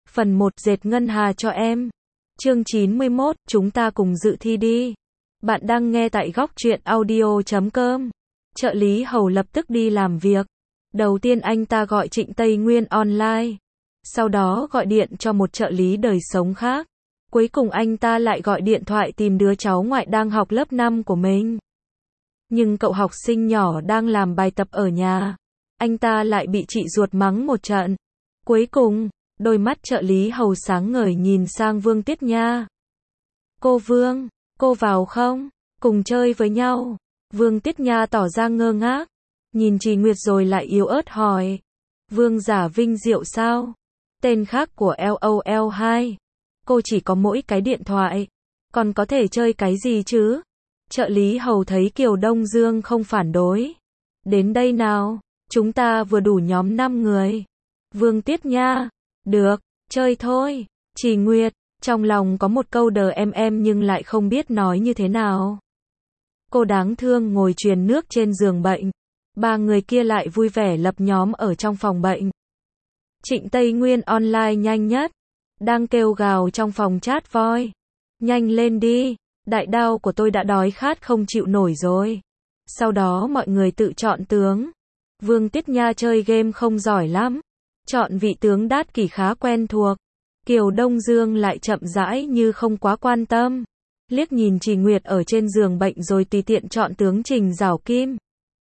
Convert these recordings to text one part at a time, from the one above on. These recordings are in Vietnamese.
Phần 1 dệt ngân hà cho em. Chương 91, chúng ta cùng dự thi đi. Bạn đang nghe tại góc truyện audio.com. Trợ lý Hầu lập tức đi làm việc. Đầu tiên anh ta gọi Trịnh Tây Nguyên online. Sau đó gọi điện cho một trợ lý đời sống khác. Cuối cùng anh ta lại gọi điện thoại tìm đứa cháu ngoại đang học lớp 5 của mình. Nhưng cậu học sinh nhỏ đang làm bài tập ở nhà. Anh ta lại bị chị ruột mắng một trận. Cuối cùng, đôi mắt trợ lý Hầu sáng ngời nhìn sang Vương Tiết Nha. Cô Vương, cô vào không? Cùng chơi với nhau. Vương Tiết Nha tỏ ra ngơ ngác. Nhìn chị Nguyệt rồi lại yếu ớt hỏi. Vương giả vinh diệu sao? Tên khác của LOL2. Cô chỉ có mỗi cái điện thoại. Còn có thể chơi cái gì chứ? Trợ lý Hầu thấy Kiều Đông Dương không phản đối. Đến đây nào, chúng ta vừa đủ nhóm 5 người. Vương Tiết Nha. Được, chơi thôi. Chị Nguyệt, trong lòng có một câu đờ em nhưng lại không biết nói như thế nào. Cô đáng thương ngồi truyền nước trên giường bệnh. Ba người kia lại vui vẻ lập nhóm ở trong phòng bệnh. Trịnh Tây Nguyên online nhanh nhất. Đang kêu gào trong phòng chat voi. Nhanh lên đi, đại đao của tôi đã đói khát không chịu nổi rồi. Sau đó mọi người tự chọn tướng. Vương Tiết Nha chơi game không giỏi lắm. Chọn vị tướng đát kỷ khá quen thuộc. Kiều Đông Dương lại chậm rãi như không quá quan tâm. Liếc nhìn chị Nguyệt ở trên giường bệnh rồi tùy tiện chọn tướng Trình Giảo Kim.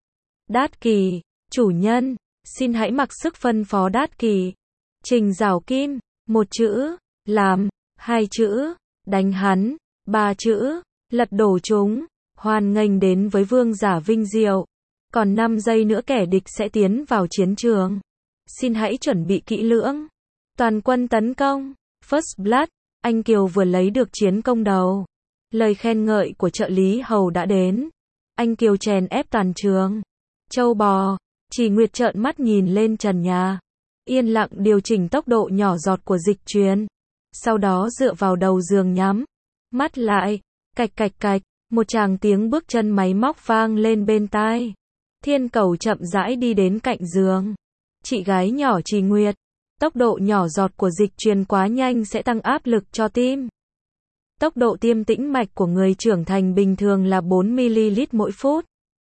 Đát kỷ, chủ nhân, xin hãy mặc sức phân phó đát kỷ. Trình Giảo Kim, 1 chữ, làm, 2 chữ, đánh hắn, 3 chữ, lật đổ chúng, hoan nghênh đến với vương giả vinh diệu. Còn 5 giây nữa kẻ địch sẽ tiến vào chiến trường. Xin hãy chuẩn bị kỹ lưỡng. Toàn quân tấn công. First Blood. Anh Kiều vừa lấy được chiến công đầu. Lời khen ngợi của trợ lý Hầu đã đến. Anh Kiều chèn ép toàn trường. Châu bò. Chị Nguyệt trợn mắt nhìn lên trần nhà. Yên lặng điều chỉnh tốc độ nhỏ giọt của dịch truyền. Sau đó dựa vào đầu giường nhắm mắt lại. Cạch cạch cạch. Một tràng tiếng bước chân máy móc vang lên bên tai. Thiên Cầu chậm rãi đi đến cạnh giường. Chị gái nhỏ chị Nguyệt. Tốc độ nhỏ giọt của dịch truyền quá nhanh sẽ tăng áp lực cho tim. Tốc độ tiêm tĩnh mạch của người trưởng thành bình thường là 4ml mỗi phút.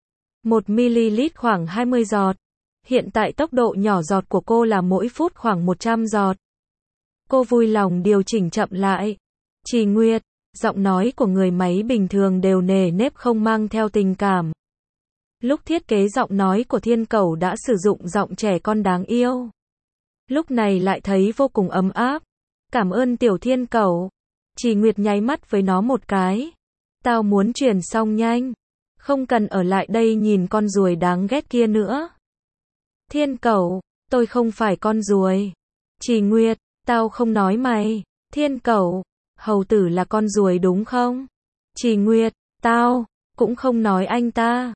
1ml khoảng 20 giọt. Hiện tại tốc độ nhỏ giọt của cô là mỗi phút khoảng 100 giọt. Cô vui lòng điều chỉnh chậm lại. Chị Nguyệt, giọng nói của người máy bình thường đều nề nếp không mang theo tình cảm. Lúc thiết kế giọng nói của Thiên Cầu đã sử dụng giọng trẻ con đáng yêu. Lúc này lại thấy vô cùng ấm áp. Cảm ơn tiểu Thiên Cầu. Chị Nguyệt nháy mắt với nó một cái. Tao muốn chuyển xong nhanh. Không cần ở lại đây nhìn con ruồi đáng ghét kia nữa. Thiên Cầu, tôi không phải con ruồi. Chị Nguyệt, tao không nói mày. Thiên Cầu, hầu tử là con ruồi đúng không? Chị Nguyệt, tao cũng không nói anh ta.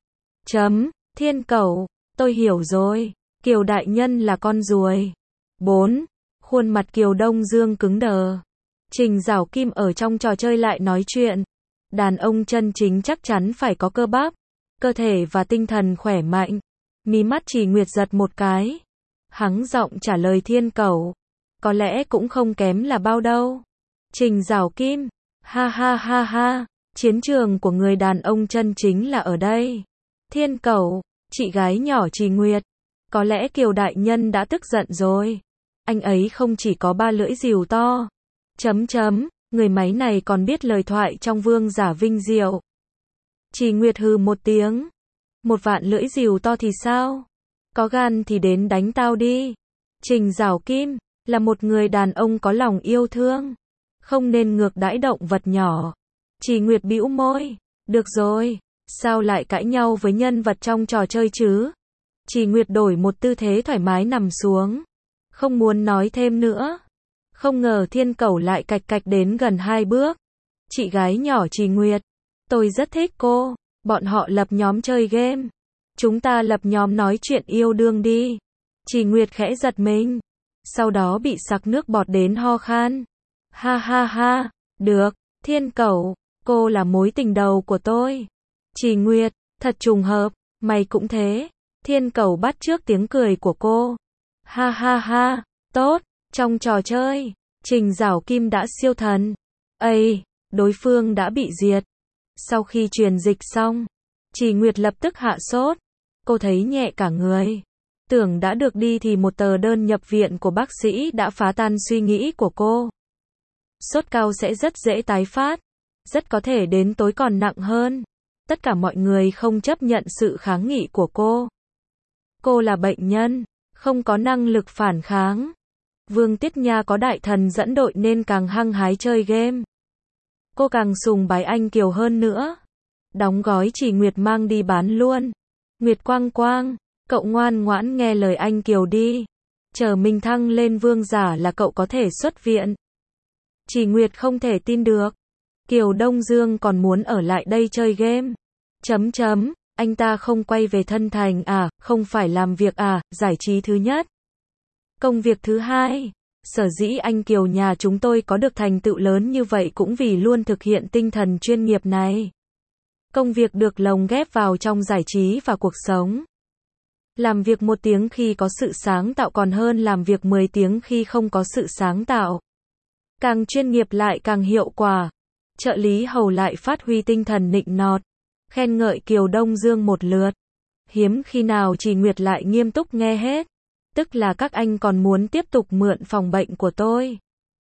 Thiên Cầu, tôi hiểu rồi. Kiều đại nhân là con ruồi. 4. Khuôn mặt Kiều Đông Dương cứng đờ. Trình Giảo Kim ở trong trò chơi lại nói chuyện. Đàn ông chân chính chắc chắn phải có cơ bắp, cơ thể và tinh thần khỏe mạnh. Mí mắt chị Nguyệt giật một cái. Hắng giọng trả lời Thiên Cầu. Có lẽ cũng không kém là bao đâu. Trình Giảo Kim. Ha ha ha ha. Chiến trường của người đàn ông chân chính là ở đây. Thiên Cầu. Chị gái nhỏ chị Nguyệt. Có lẽ Kiều đại nhân đã tức giận rồi. Anh ấy không chỉ có 3 lưỡi rìu to. Người máy này còn biết lời thoại trong vương giả vinh diệu. Chị Nguyệt hừ một tiếng. 1 vạn lưỡi rìu to thì sao? Có gan thì đến đánh tao đi. Trình Giảo Kim là một người đàn ông có lòng yêu thương. Không nên ngược đãi động vật nhỏ. Chị Nguyệt bĩu môi. Được rồi, sao lại cãi nhau với nhân vật trong trò chơi chứ? Chị Nguyệt đổi một tư thế thoải mái nằm xuống. Không muốn nói thêm nữa. Không ngờ Thiên Cầu lại cạch cạch đến gần 2 bước. Chị gái nhỏ chị Nguyệt. Tôi rất thích cô. Bọn họ lập nhóm chơi game. Chúng ta lập nhóm nói chuyện yêu đương đi. Chị Nguyệt khẽ giật mình. Sau đó bị sặc nước bọt đến ho khan. Ha ha ha. Được, Thiên Cầu. Cô là mối tình đầu của tôi. Chị Nguyệt, thật trùng hợp. Mày cũng thế. Thiên Cầu bắt chước tiếng cười của cô. Ha ha ha. Tốt, trong trò chơi, Trình Giảo Kim đã siêu thần. Ây, đối phương đã bị diệt. Sau khi truyền dịch xong, Trì Nguyệt lập tức hạ sốt. Cô thấy nhẹ cả người. Tưởng đã được đi thì một tờ đơn nhập viện của bác sĩ đã phá tan suy nghĩ của cô. Sốt cao sẽ rất dễ tái phát. Rất có thể đến tối còn nặng hơn. Tất cả mọi người không chấp nhận sự kháng nghị của cô. Cô là bệnh nhân, không có năng lực phản kháng. Vương Tiết Nha có đại thần dẫn đội nên càng hăng hái chơi game. Cô càng sùng bái anh Kiều hơn nữa. Đóng gói Trì Nguyệt mang đi bán luôn. Nguyệt Quang Quang, cậu ngoan ngoãn nghe lời anh Kiều đi. Chờ mình thăng lên vương giả là cậu có thể xuất viện. Trì Nguyệt không thể tin được. Kiều Đông Dương còn muốn ở lại đây chơi game. Anh ta không quay về thân thành à, không phải làm việc à, giải trí thứ nhất. Công việc thứ hai. Sở dĩ anh Kiều nhà chúng tôi có được thành tựu lớn như vậy cũng vì luôn thực hiện tinh thần chuyên nghiệp này. Công việc được lồng ghép vào trong giải trí và cuộc sống. Làm việc 1 tiếng khi có sự sáng tạo còn hơn làm việc 10 tiếng khi không có sự sáng tạo. Càng chuyên nghiệp lại càng hiệu quả. Trợ lý Hầu lại phát huy tinh thần nịnh nọt, khen ngợi Kiều Đông Dương một lượt. Hiếm khi nào Trì Nguyệt lại nghiêm túc nghe hết. Tức là các anh còn muốn tiếp tục mượn phòng bệnh của tôi.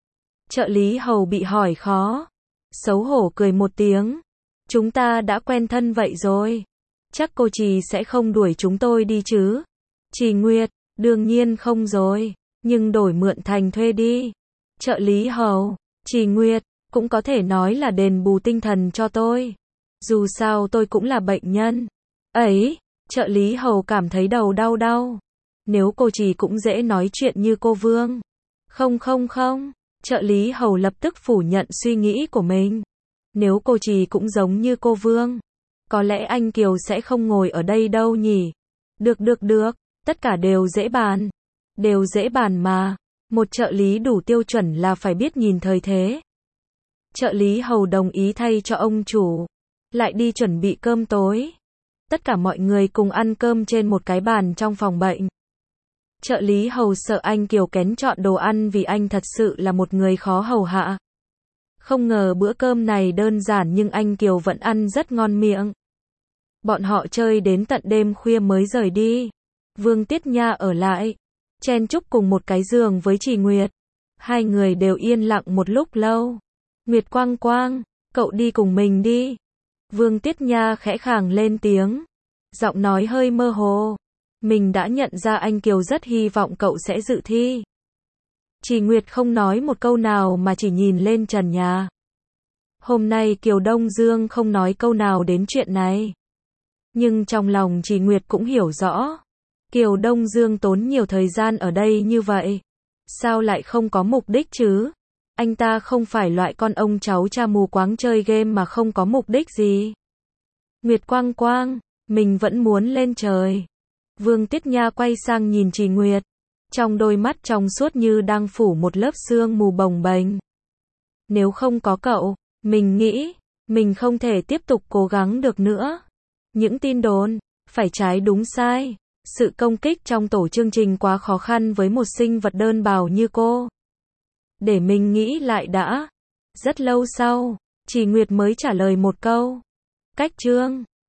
Trợ lý Hầu bị hỏi khó. Xấu hổ cười một tiếng. Chúng ta đã quen thân vậy rồi. Chắc cô Trì sẽ không đuổi chúng tôi đi chứ. Trì Nguyệt, đương nhiên không rồi. Nhưng đổi mượn thành thuê đi. Trợ lý Hầu, Trì Nguyệt, cũng có thể nói là đền bù tinh thần cho tôi. Dù sao tôi cũng là bệnh nhân. Ấy, trợ lý Hầu cảm thấy đầu đau. Nếu cô Trì cũng dễ nói chuyện như cô Vương. Không. Trợ lý Hầu lập tức phủ nhận suy nghĩ của mình. Nếu cô Trì cũng giống như cô Vương, có lẽ anh Kiều sẽ không ngồi ở đây đâu nhỉ. Được. Tất cả đều dễ bàn. Đều dễ bàn mà. Một trợ lý đủ tiêu chuẩn là phải biết nhìn thời thế. Trợ lý Hầu đồng ý thay cho ông chủ. Lại đi chuẩn bị cơm tối. Tất cả mọi người cùng ăn cơm trên một cái bàn trong phòng bệnh. Trợ lý Hầu sợ anh Kiều kén chọn đồ ăn vì anh thật sự là một người khó hầu hạ. Không ngờ bữa cơm này đơn giản nhưng anh Kiều vẫn ăn rất ngon miệng. Bọn họ chơi đến tận đêm khuya mới rời đi. Vương Tiết Nha ở lại, chen chúc cùng một cái giường với Trì Nguyệt. Hai người đều yên lặng một lúc lâu. Nguyệt Quang Quang, cậu đi cùng mình đi. Vương Tiết Nha khẽ khàng lên tiếng. Giọng nói hơi mơ hồ. Mình đã nhận ra anh Kiều rất hy vọng cậu sẽ dự thi. Trì Nguyệt không nói một câu nào mà chỉ nhìn lên trần nhà. Hôm nay Kiều Đông Dương không nói câu nào đến chuyện này. Nhưng trong lòng Trì Nguyệt cũng hiểu rõ. Kiều Đông Dương tốn nhiều thời gian ở đây như vậy. Sao lại không có mục đích chứ? Anh ta không phải loại con ông cháu cha mù quáng chơi game mà không có mục đích gì. Nguyệt Quang Quang, mình vẫn muốn lên trời. Vương Tiết Nha quay sang nhìn Trì Nguyệt. Trong đôi mắt trong suốt như đang phủ một lớp sương mù bồng bềnh. Nếu không có cậu, mình nghĩ, mình không thể tiếp tục cố gắng được nữa. Những tin đồn, phải trái đúng sai. Sự công kích trong tổ chương trình quá khó khăn với một sinh vật đơn bào như cô. Để mình nghĩ lại đã. Rất lâu sau, Trì Nguyệt mới trả lời một câu. Cách chương